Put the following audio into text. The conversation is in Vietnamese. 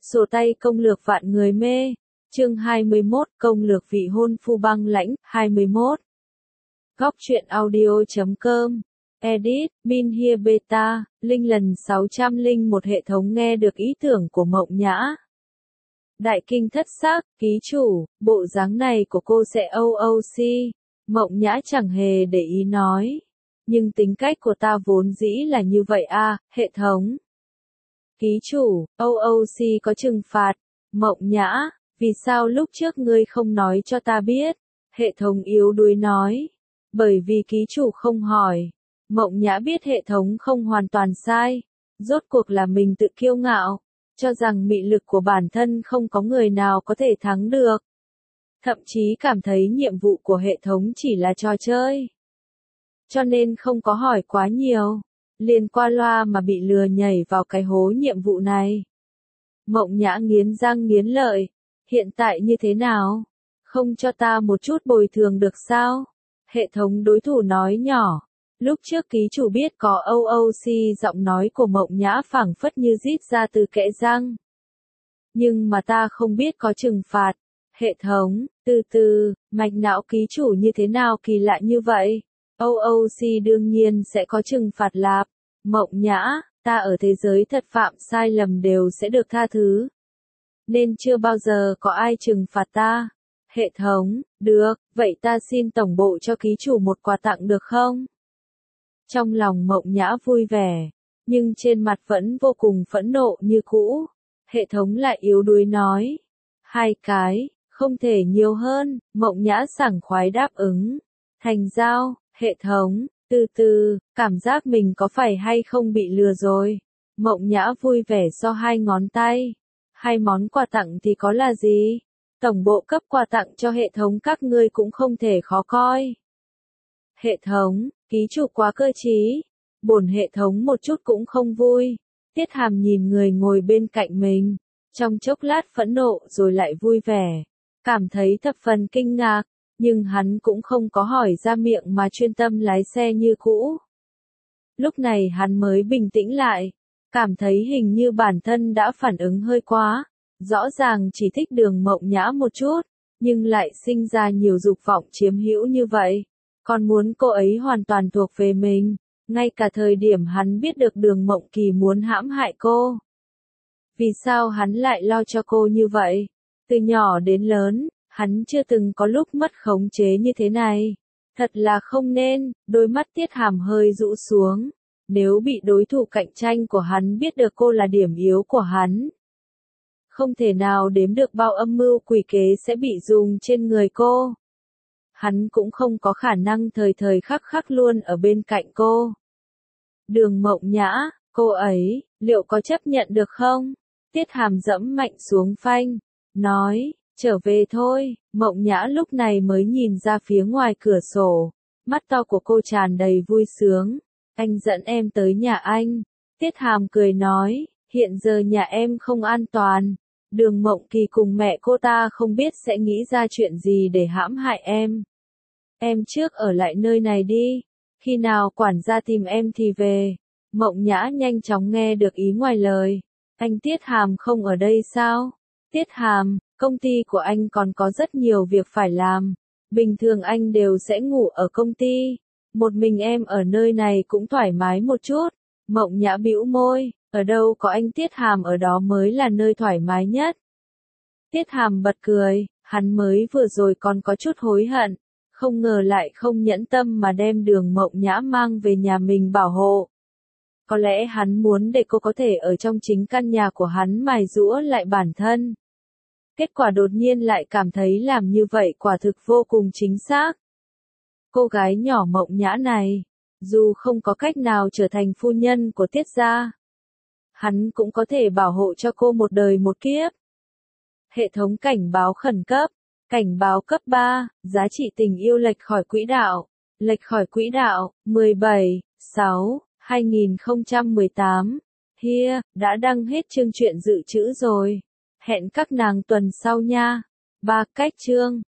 Sổ tay công lược vạn người mê. Chương 21, công lược vị hôn phu băng lãnh. 21. Góc truyện audio.com. Edit, Min Here Beta, Linh lần 601. Hệ thống nghe được ý tưởng của Mộng Nhã. Đại kinh thất sắc, ký chủ, bộ dáng này của cô sẽ OOC. Mộng Nhã chẳng hề để ý nói. Nhưng tính cách của ta vốn dĩ là như vậy à, hệ thống. Ký chủ, OOC có trừng phạt. Mộng Nhã, vì sao lúc trước ngươi không nói cho ta biết? Hệ thống yếu đuối nói. Bởi vì ký chủ không hỏi. Mộng Nhã biết hệ thống không hoàn toàn sai. Rốt cuộc là mình tự kiêu ngạo, cho rằng mị lực của bản thân không có người nào có thể thắng được. Thậm chí cảm thấy nhiệm vụ của hệ thống chỉ là trò chơi. Cho nên không có hỏi quá nhiều. Liền qua loa mà bị lừa nhảy vào cái hố nhiệm vụ này. Mộng Nhã nghiến răng nghiến lợi. Hiện tại như thế nào? Không cho ta một chút bồi thường được sao? Hệ thống đối thủ nói nhỏ. Lúc trước ký chủ biết có OOC, giọng nói của Mộng Nhã phảng phất như rít ra từ kẽ răng. Nhưng mà ta không biết có trừng phạt. Hệ thống, từ từ, mạch não ký chủ như thế nào kỳ lạ như vậy? OOC đương nhiên sẽ có trừng phạt lạp. Mộng Nhã, ta ở thế giới thật phạm sai lầm đều sẽ được tha thứ. Nên chưa bao giờ có ai trừng phạt ta. Hệ thống, được, vậy ta xin tổng bộ cho ký chủ một quà tặng được không? Trong lòng Mộng Nhã vui vẻ, nhưng trên mặt vẫn vô cùng phẫn nộ như cũ. Hệ thống lại yếu đuối nói. 2 cái, không thể nhiều hơn. Mộng Nhã sảng khoái đáp ứng. Thành giao, hệ thống, từ từ, cảm giác mình có phải hay không bị lừa rồi. Mộng Nhã vui vẻ so 2 ngón tay. 2 món quà tặng thì có là gì? Tổng bộ cấp quà tặng cho hệ thống các ngươi cũng không thể khó coi. Hệ thống, ký chủ quá cơ trí. Bổn hệ thống một chút cũng không vui. Tiết Hàm nhìn người ngồi bên cạnh mình. Trong chốc lát phẫn nộ rồi lại vui vẻ. Cảm thấy thập phần kinh ngạc. Nhưng hắn cũng không có hỏi ra miệng mà chuyên tâm lái xe như cũ. Lúc này hắn mới bình tĩnh lại. Cảm thấy hình như bản thân đã phản ứng hơi quá. Rõ ràng chỉ thích Đường Mộng Nhã một chút. Nhưng lại sinh ra nhiều dục vọng chiếm hữu như vậy. Còn muốn cô ấy hoàn toàn thuộc về mình. Ngay cả thời điểm hắn biết được Đường Mộng Kỳ muốn hãm hại cô. Vì sao hắn lại lo cho cô như vậy? Từ nhỏ đến lớn, hắn chưa từng có lúc mất khống chế như thế này. Thật là không nên. Đôi mắt Tiết Hàm hơi rũ xuống. Nếu bị đối thủ cạnh tranh của hắn biết được cô là điểm yếu của hắn. Không thể nào đếm được bao âm mưu quỷ kế sẽ bị dùng trên người cô. Hắn cũng không có khả năng thời thời khắc khắc luôn ở bên cạnh cô. Đường Mộng Nhã, cô ấy, liệu có chấp nhận được không? Tiết Hàm dẫm mạnh xuống phanh, nói, trở về thôi. Mộng Nhã lúc này mới nhìn ra phía ngoài cửa sổ. Mắt to của cô tràn đầy vui sướng. Anh dẫn em tới nhà anh. Tiết Hàm cười nói, hiện giờ nhà em không an toàn. Đường Mộng Kỳ cùng mẹ cô ta không biết sẽ nghĩ ra chuyện gì để hãm hại em. Em trước ở lại nơi này đi. Khi nào quản gia tìm em thì về. Mộng Nhã nhanh chóng nghe được ý ngoài lời. Anh Tiết Hàm không ở đây sao? Tiết Hàm, công ty của anh còn có rất nhiều việc phải làm. Bình thường anh đều sẽ ngủ ở công ty. Một mình em ở nơi này cũng thoải mái một chút. Mộng Nhã bĩu môi, ở đâu có anh Tiết Hàm ở đó mới là nơi thoải mái nhất. Tiết Hàm bật cười, hắn mới vừa rồi còn có chút hối hận. Không ngờ lại không nhẫn tâm mà đem Đường Mộng Nhã mang về nhà mình bảo hộ. Có lẽ hắn muốn để cô có thể ở trong chính căn nhà của hắn mài giũa lại bản thân. Kết quả đột nhiên lại cảm thấy làm như vậy quả thực vô cùng chính xác. Cô gái nhỏ Mộng Nhã này, dù không có cách nào trở thành phu nhân của Tiết gia, hắn cũng có thể bảo hộ cho cô một đời một kiếp. Hệ thống cảnh báo khẩn cấp. Cảnh báo cấp 3, giá trị tình yêu lệch khỏi quỹ đạo. Lệch khỏi quỹ đạo, 17/6/2018. Here, đã đăng hết chương truyện dự trữ rồi. Hẹn các nàng tuần sau nha. 3 cách chương.